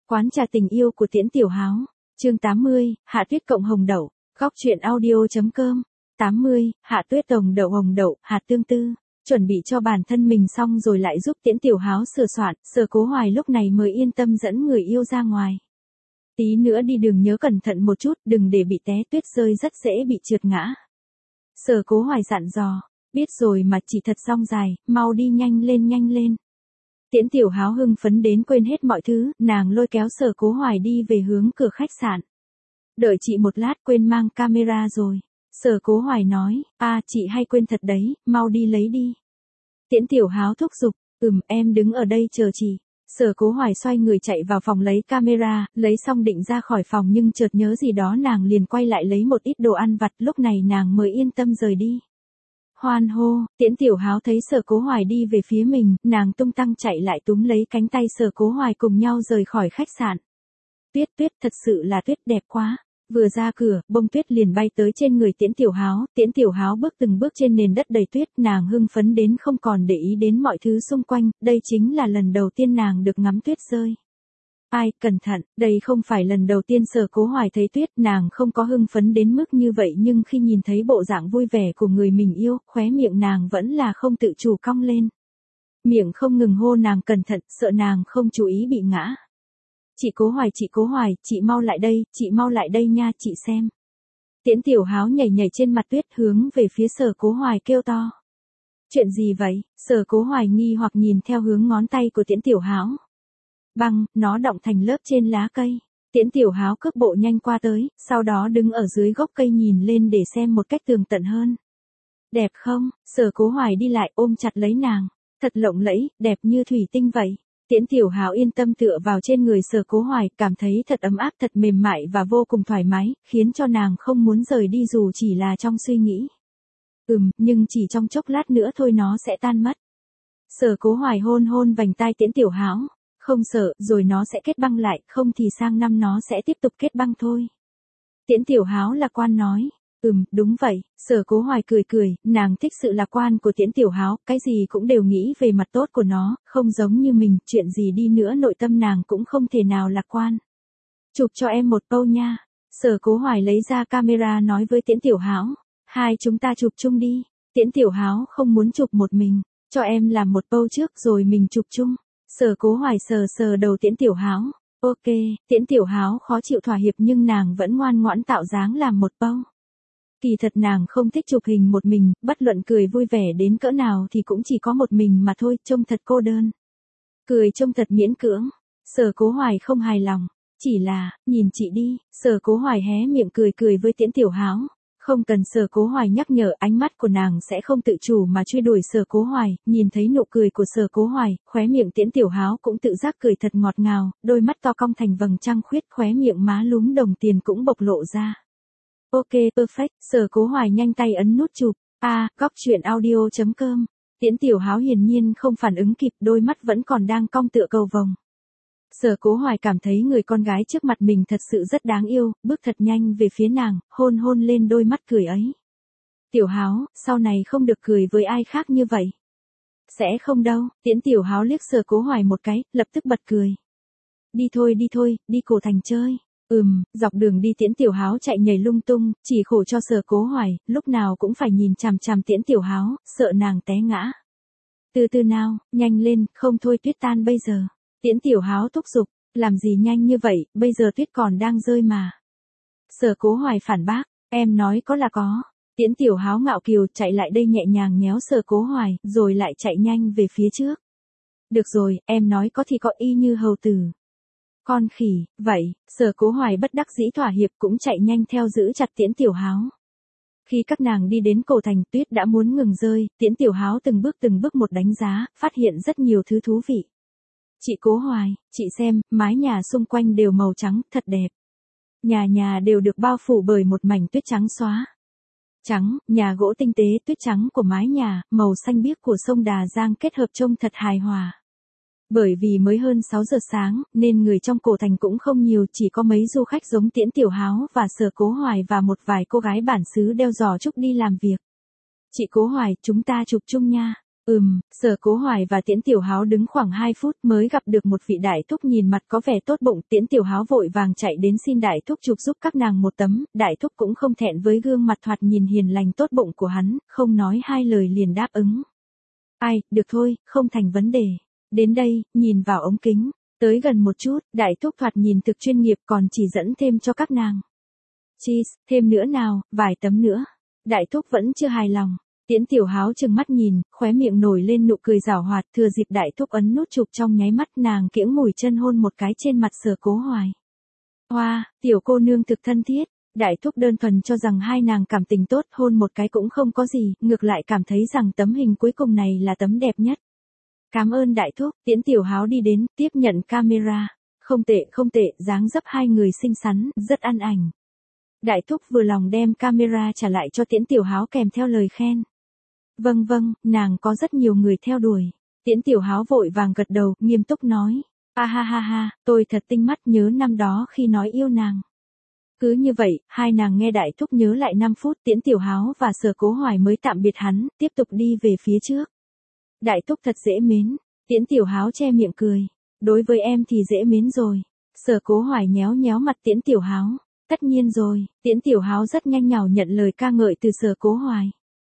Quán trà tình yêu của Tiễn Tiểu Háo, chương 80, Hạ Tuyết cộng hồng đậu, góc truyện audio.com, 80, Hạ Tuyết hồng đậu, hạt tương tư, chuẩn bị cho bản thân mình xong rồi lại giúp Tiễn Tiểu Háo sửa soạn, Sở Cố Hoài lúc này mới yên tâm dẫn người yêu ra ngoài. Tí nữa đi đường nhớ cẩn thận một chút, đừng để bị té tuyết rơi rất dễ bị trượt ngã. Sở Cố Hoài dặn dò, biết rồi mà chỉ thật xong dài, mau đi nhanh lên. Tiễn Tiểu Háo hưng phấn đến quên hết mọi thứ, nàng lôi kéo Sở Cố Hoài đi về hướng cửa khách sạn. Đợi chị một lát, quên mang camera rồi. Sở Cố Hoài nói, chị hay quên thật đấy, mau đi lấy đi. Tiễn Tiểu Háo thúc giục, em đứng ở đây chờ chị. Sở Cố Hoài xoay người chạy vào phòng lấy camera, lấy xong định ra khỏi phòng nhưng chợt nhớ gì đó nàng liền quay lại lấy một ít đồ ăn vặt, lúc này nàng mới yên tâm rời đi. Hoan hô, Tiễn Tiểu Háo thấy Sở Cố Hoài đi về phía mình, nàng tung tăng chạy lại túm lấy cánh tay Sở Cố Hoài cùng nhau rời khỏi khách sạn. Tuyết, thật sự là tuyết đẹp quá. Vừa ra cửa, bông tuyết liền bay tới trên người Tiễn Tiểu Háo bước từng bước trên nền đất đầy tuyết, nàng hưng phấn đến không còn để ý đến mọi thứ xung quanh, đây chính là lần đầu tiên nàng được ngắm tuyết rơi. Cẩn thận, đây không phải lần đầu tiên Sở Cố Hoài thấy tuyết, nàng không có hưng phấn đến mức như vậy nhưng khi nhìn thấy bộ dạng vui vẻ của người mình yêu, khóe miệng nàng vẫn là không tự chủ cong lên. Miệng không ngừng hô nàng cẩn thận, sợ nàng không chú ý bị ngã. Chị Cố Hoài, chị mau lại đây nha, chị xem. Tiễn Tiểu Háo nhảy trên mặt tuyết hướng về phía Sở Cố Hoài kêu to. Chuyện gì vậy? Sở Cố Hoài nghi hoặc nhìn theo hướng ngón tay của Tiễn Tiểu Háo. Băng, nó đọng thành lớp trên lá cây. Tiễn Tiểu Háo cước bộ nhanh qua tới, sau đó đứng ở dưới gốc cây nhìn lên để xem một cách tường tận hơn. Đẹp không? Sở Cố Hoài đi lại ôm chặt lấy nàng. Thật lộng lẫy, đẹp như thủy tinh vậy. Tiễn Tiểu Háo yên tâm tựa vào trên người Sở Cố Hoài, cảm thấy thật ấm áp, thật mềm mại và vô cùng thoải mái, khiến cho nàng không muốn rời đi dù chỉ là trong suy nghĩ. Nhưng chỉ trong chốc lát nữa thôi nó sẽ tan mất. Sở Cố Hoài hôn vành tai Tiễn Tiểu Háo. Không sợ, rồi nó sẽ kết băng lại, không thì sang năm nó sẽ tiếp tục kết băng thôi. Tiễn Tiểu Háo lạc quan nói. Đúng vậy, Sở Cố Hoài cười, nàng thích sự lạc quan của Tiễn Tiểu Háo, cái gì cũng đều nghĩ về mặt tốt của nó, không giống như mình, chuyện gì đi nữa nội tâm nàng cũng không thể nào lạc quan. Chụp cho em một pose nha. Sở Cố Hoài lấy ra camera nói với Tiễn Tiểu Háo. Hai chúng ta chụp chung đi. Tiễn Tiểu Háo không muốn chụp một mình, cho em làm một pose trước rồi mình chụp chung. Sở Cố Hoài sờ đầu Tiễn Tiểu Háo. Ok, Tiễn Tiểu Háo khó chịu thỏa hiệp nhưng nàng vẫn ngoan ngoãn tạo dáng làm một pose. Kỳ thật nàng không thích chụp hình một mình, bất luận cười vui vẻ đến cỡ nào thì cũng chỉ có một mình mà thôi, trông thật cô đơn. Cười trông thật miễn cưỡng. Sở Cố Hoài không hài lòng. Chỉ là, nhìn chị đi, Sở Cố Hoài hé miệng cười với Tiễn Tiểu Háo. Không cần Sở Cố Hoài nhắc nhở, ánh mắt của nàng sẽ không tự chủ mà truy đuổi Sở Cố Hoài, nhìn thấy nụ cười của Sở Cố Hoài, khóe miệng Tiễn Tiểu Háo cũng tự giác cười thật ngọt ngào, đôi mắt to cong thành vầng trăng khuyết, khóe miệng má lúm đồng tiền cũng bộc lộ ra. Ok, perfect, Sở Cố Hoài nhanh tay ấn nút chụp. Góc truyện audio.com. Tiễn Tiểu Háo hiển nhiên không phản ứng kịp, đôi mắt vẫn còn đang cong tựa cầu vồng. Sở Cố Hoài cảm thấy người con gái trước mặt mình thật sự rất đáng yêu, bước thật nhanh về phía nàng, hôn lên đôi mắt cười ấy. Tiểu Háo, sau này không được cười với ai khác như vậy. Sẽ không đâu. Tiễn Tiểu Háo liếc Sở Cố Hoài một cái, lập tức bật cười. Đi thôi, đi Cổ Thành chơi. Dọc đường đi Tiễn Tiểu Háo chạy nhảy lung tung, chỉ khổ cho Sở Cố Hoài, lúc nào cũng phải nhìn chằm Tiễn Tiểu Háo, sợ nàng té ngã. Từ từ nào, nhanh lên, không thôi tuyết tan bây giờ. Tiễn Tiểu Háo thúc giục, làm gì nhanh như vậy, bây giờ tuyết còn đang rơi mà. Sở Cố Hoài phản bác, em nói có là có. Tiễn Tiểu Háo ngạo kiều chạy lại đây nhẹ nhàng nhéo Sở Cố Hoài, rồi lại chạy nhanh về phía trước. Được rồi, em nói có thì có, y như hầu tử. Con khỉ, vậy, Sở Cố Hoài bất đắc dĩ thỏa hiệp cũng chạy nhanh theo giữ chặt Tiễn Tiểu Háo. Khi các nàng đi đến Cổ Thành, tuyết đã muốn ngừng rơi, Tiễn Tiểu Háo từng bước một đánh giá, phát hiện rất nhiều thứ thú vị. Chị Cố Hoài, chị xem, mái nhà xung quanh đều màu trắng, thật đẹp. Nhà đều được bao phủ bởi một mảnh tuyết trắng xóa. Trắng, nhà gỗ tinh tế, tuyết trắng của mái nhà, màu xanh biếc của sông Đà Giang kết hợp trông thật hài hòa. Bởi vì mới hơn 6 giờ sáng, nên người trong Cổ Thành cũng không nhiều, chỉ có mấy du khách giống Tiễn Tiểu Háo và Sở Cố Hoài và một vài cô gái bản xứ đeo giò trúc đi làm việc. Chị Cố Hoài, chúng ta chụp chung nha. Sở Cố Hoài và Tiễn Tiểu Háo đứng khoảng 2 phút mới gặp được một vị đại thúc nhìn mặt có vẻ tốt bụng. Tiễn Tiểu Háo vội vàng chạy đến xin đại thúc chụp giúp các nàng một tấm. Đại thúc cũng không thẹn với gương mặt thoạt nhìn hiền lành tốt bụng của hắn, không nói hai lời liền đáp ứng. Ai, được thôi, không thành vấn đề. Đến đây, nhìn vào ống kính. Tới gần một chút, đại thúc thoạt nhìn thực chuyên nghiệp còn chỉ dẫn thêm cho các nàng. Cheese, thêm nữa nào, vài tấm nữa. Đại thúc vẫn chưa hài lòng. Tiễn Tiểu Háo trừng mắt nhìn, khóe miệng nổi lên nụ cười giảo hoạt, thừa dịp đại thúc ấn nút chụp trong nháy mắt nàng kiễng mùi chân hôn một cái trên mặt Sở Cố Hoài. Hoa, tiểu cô nương thực thân thiết, đại thúc đơn thuần cho rằng hai nàng cảm tình tốt, hôn một cái cũng không có gì, ngược lại cảm thấy rằng tấm hình cuối cùng này là tấm đẹp nhất. Cảm ơn đại thúc. Tiễn Tiểu Háo đi đến, tiếp nhận camera. Không tệ không tệ, dáng dấp hai người xinh xắn, rất ăn ảnh. Đại thúc vừa lòng đem camera trả lại cho Tiễn Tiểu Háo kèm theo lời khen. Vâng vâng, nàng có rất nhiều người theo đuổi. Tiễn Tiểu Háo vội vàng gật đầu, nghiêm túc nói. Ha ha ha ha, tôi thật tinh mắt nhớ năm đó khi nói yêu nàng. Cứ như vậy, hai nàng nghe đại thúc nhớ lại 5 phút. Tiễn Tiểu Háo và Sở Cố Hoài mới tạm biệt hắn, tiếp tục đi về phía trước. Đại thúc thật dễ mến. Tiễn Tiểu Háo che miệng cười. Đối với em thì dễ mến rồi. Sở Cố Hoài nhéo nhéo mặt Tiễn Tiểu Háo. Tất nhiên rồi. Tiễn Tiểu Háo rất nhanh nhảu nhận lời ca ngợi từ Sở Cố Hoài.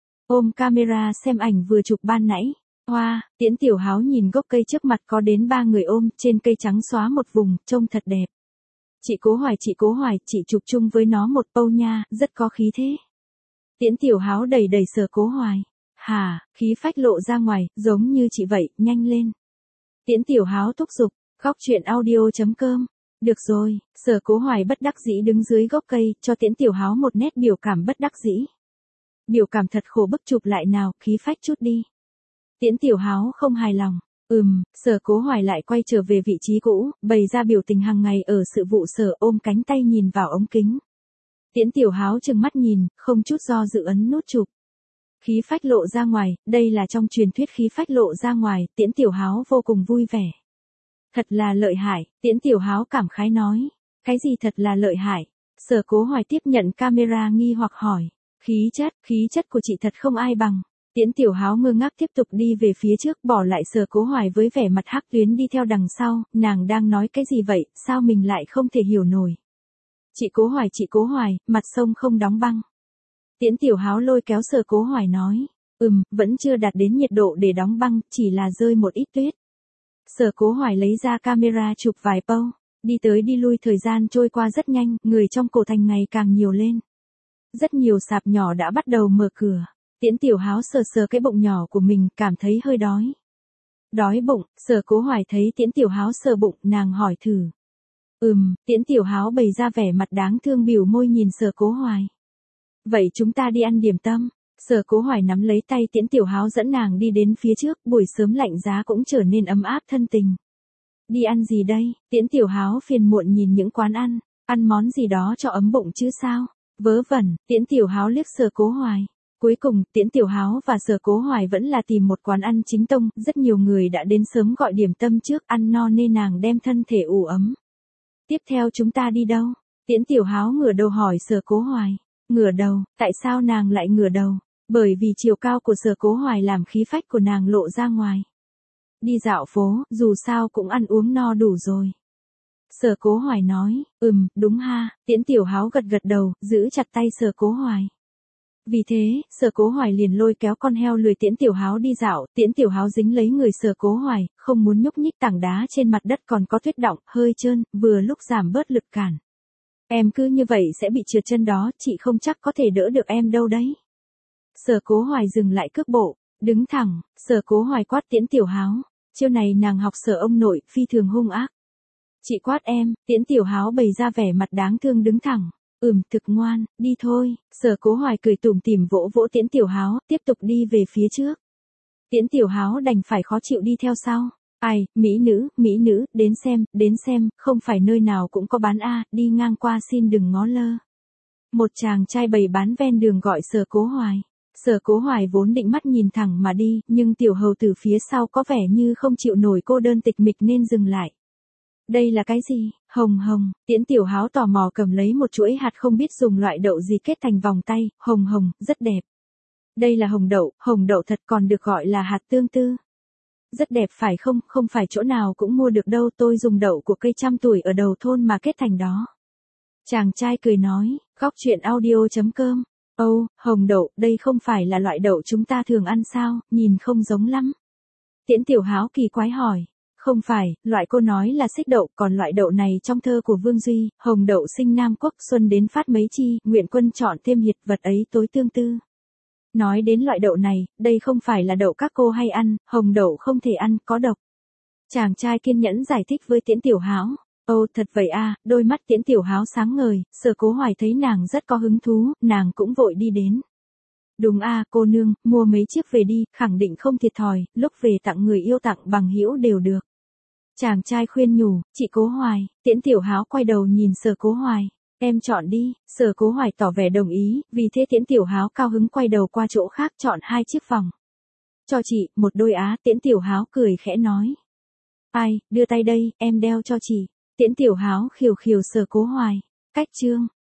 Ôm camera xem ảnh vừa chụp ban nãy. Hoa, Tiễn Tiểu Háo nhìn gốc cây trước mặt có đến 3 người ôm, trên cây trắng xóa một vùng, trông thật đẹp. Chị Cố Hoài, chị chụp chung với nó một pâu nha, rất có khí thế. Tiễn Tiểu Háo đẩy đẩy Sở Cố Hoài. Hà, khí phách lộ ra ngoài, giống như chị vậy, nhanh lên. Tiễn Tiểu Háo thúc giục, góc chuyện audio.com. Được rồi, Sở Cố Hoài bất đắc dĩ đứng dưới gốc cây, cho Tiễn Tiểu Háo một nét biểu cảm bất đắc dĩ. Biểu cảm thật khổ bức, chụp lại nào, khí phách chút đi. Tiễn Tiểu Háo không hài lòng. Sở Cố Hoài lại quay trở về vị trí cũ, bày ra biểu tình hàng ngày ở sự vụ sở, ôm cánh tay nhìn vào ống kính. Tiễn Tiểu Háo trừng mắt nhìn, không chút do dự ấn nút chụp. Khí phách lộ ra ngoài, đây là trong truyền thuyết khí phách lộ ra ngoài, Tiễn Tiểu Háo vô cùng vui vẻ. Thật là lợi hại, Tiễn Tiểu Háo cảm khái nói. Cái gì thật là lợi hại? Sở Cố Hoài tiếp nhận camera nghi hoặc hỏi. Khí chất của chị thật không ai bằng. Tiễn Tiểu Háo ngơ ngác tiếp tục đi về phía trước, bỏ lại Sở Cố Hoài với vẻ mặt hắc tuyến đi theo đằng sau, nàng đang nói cái gì vậy, sao mình lại không thể hiểu nổi. Chị Cố Hoài, mặt sông không đóng băng. Tiễn Tiểu Háo lôi kéo Sở Cố Hoài nói. Vẫn chưa đạt đến nhiệt độ để đóng băng, chỉ là rơi một ít tuyết. Sở Cố Hoài lấy ra camera chụp vài pâu, đi tới đi lui thời gian trôi qua rất nhanh, người trong cổ thành ngày càng nhiều lên. Rất nhiều sạp nhỏ đã bắt đầu mở cửa. Tiễn Tiểu Háo sờ sờ cái bụng nhỏ của mình, cảm thấy hơi đói. Đói bụng, Sở Cố Hoài thấy Tiễn Tiểu Háo sờ bụng, nàng hỏi thử. Tiễn Tiểu Háo bày ra vẻ mặt đáng thương bĩu môi nhìn Sở Cố Hoài. Vậy chúng ta đi ăn điểm tâm. Sở Cố Hoài nắm lấy tay Tiễn Tiểu Háo dẫn nàng đi đến phía trước, buổi sớm lạnh giá cũng trở nên ấm áp thân tình. Đi ăn gì đây? Tiễn Tiểu Háo phiền muộn nhìn những quán ăn món gì đó cho ấm bụng chứ sao? Vớ vẩn, Tiễn Tiểu Háo liếc Sở Cố Hoài. Cuối cùng, Tiễn Tiểu Háo và Sở Cố Hoài vẫn là tìm một quán ăn chính tông, rất nhiều người đã đến sớm gọi điểm tâm trước, ăn no nên nàng đem thân thể ủ ấm. Tiếp theo chúng ta đi đâu? Tiễn Tiểu Háo ngửa đầu hỏi Sở Cố Hoài. Ngửa đầu, tại sao nàng lại ngửa đầu? Bởi vì chiều cao của Sở Cố Hoài làm khí phách của nàng lộ ra ngoài. Đi dạo phố, dù sao cũng ăn uống no đủ rồi. Sở Cố Hoài nói, đúng ha. Tiễn Tiểu Háo gật gật đầu, giữ chặt tay Sở Cố Hoài. Vì thế, Sở Cố Hoài liền lôi kéo con heo lười Tiễn Tiểu Háo đi dạo, Tiễn Tiểu Háo dính lấy người Sở Cố Hoài, không muốn nhúc nhích, tảng đá trên mặt đất còn có tuyết đọng, hơi trơn, vừa lúc giảm bớt lực cản. Em cứ như vậy sẽ bị trượt chân đó, chị không chắc có thể đỡ được em đâu đấy. Sở Cố Hoài dừng lại cước bộ, đứng thẳng, Sở Cố Hoài quát Tiễn Tiểu Háo. Chiêu này nàng học Sở ông nội, phi thường hung ác. Chị quát em, Tiễn Tiểu Háo bày ra vẻ mặt đáng thương đứng thẳng. Thực ngoan, đi thôi. Sở Cố Hoài cười tủm tỉm vỗ vỗ Tiễn Tiểu Háo, tiếp tục đi về phía trước. Tiễn Tiểu Háo đành phải khó chịu đi theo sau. Ai, mỹ nữ, đến xem, không phải nơi nào cũng có bán a, đi ngang qua xin đừng ngó lơ. Một chàng trai bày bán ven đường gọi Sở Cố Hoài. Sở Cố Hoài vốn định mắt nhìn thẳng mà đi, nhưng tiểu hầu từ phía sau có vẻ như không chịu nổi cô đơn tịch mịch nên dừng lại. Đây là cái gì? Hồng. Tiễn Tiểu Háo tò mò cầm lấy một chuỗi hạt không biết dùng loại đậu gì kết thành vòng tay, hồng, rất đẹp. Đây là hồng đậu thật còn được gọi là hạt tương tư. Rất đẹp phải không, không phải chỗ nào cũng mua được đâu, tôi dùng đậu của cây trăm tuổi ở đầu thôn mà kết thành đó. Chàng trai cười nói, góc chuyện audio.com. Ồ, hồng đậu, đây không phải là loại đậu chúng ta thường ăn sao, nhìn không giống lắm. Tiễn Tiểu Háo kỳ quái hỏi. Không phải, loại cô nói là xích đậu, còn loại đậu này trong thơ của Vương Duy, hồng đậu sinh Nam Quốc xuân đến phát mấy chi, nguyện quân chọn thêm hiệt vật ấy tối tương tư. Nói đến loại đậu này, đây không phải là đậu các cô hay ăn, hồng đậu không thể ăn, có độc. Chàng trai kiên nhẫn giải thích với Tiễn Tiểu Háo. Ồ thật vậy à, đôi mắt Tiễn Tiểu Háo sáng ngời, Sở Cố Hoài thấy nàng rất có hứng thú, nàng cũng vội đi đến. Đúng à, cô nương, mua mấy chiếc về đi, khẳng định không thiệt thòi, lúc về tặng người yêu tặng bằng hữu đều được. Chàng trai khuyên nhủ, chị Cố Hoài, Tiễn Tiểu Háo quay đầu nhìn Sở Cố Hoài. Em chọn đi, Sở Cố Hoài tỏ vẻ đồng ý, vì thế Tiễn Tiểu Háo cao hứng quay đầu qua chỗ khác chọn 2 chiếc vòng. Cho chị, một đôi á, Tiễn Tiểu Háo cười khẽ nói. Ai, đưa tay đây, em đeo cho chị. Tiễn Tiểu Háo khiều khiều Sở Cố Hoài. Cách chương.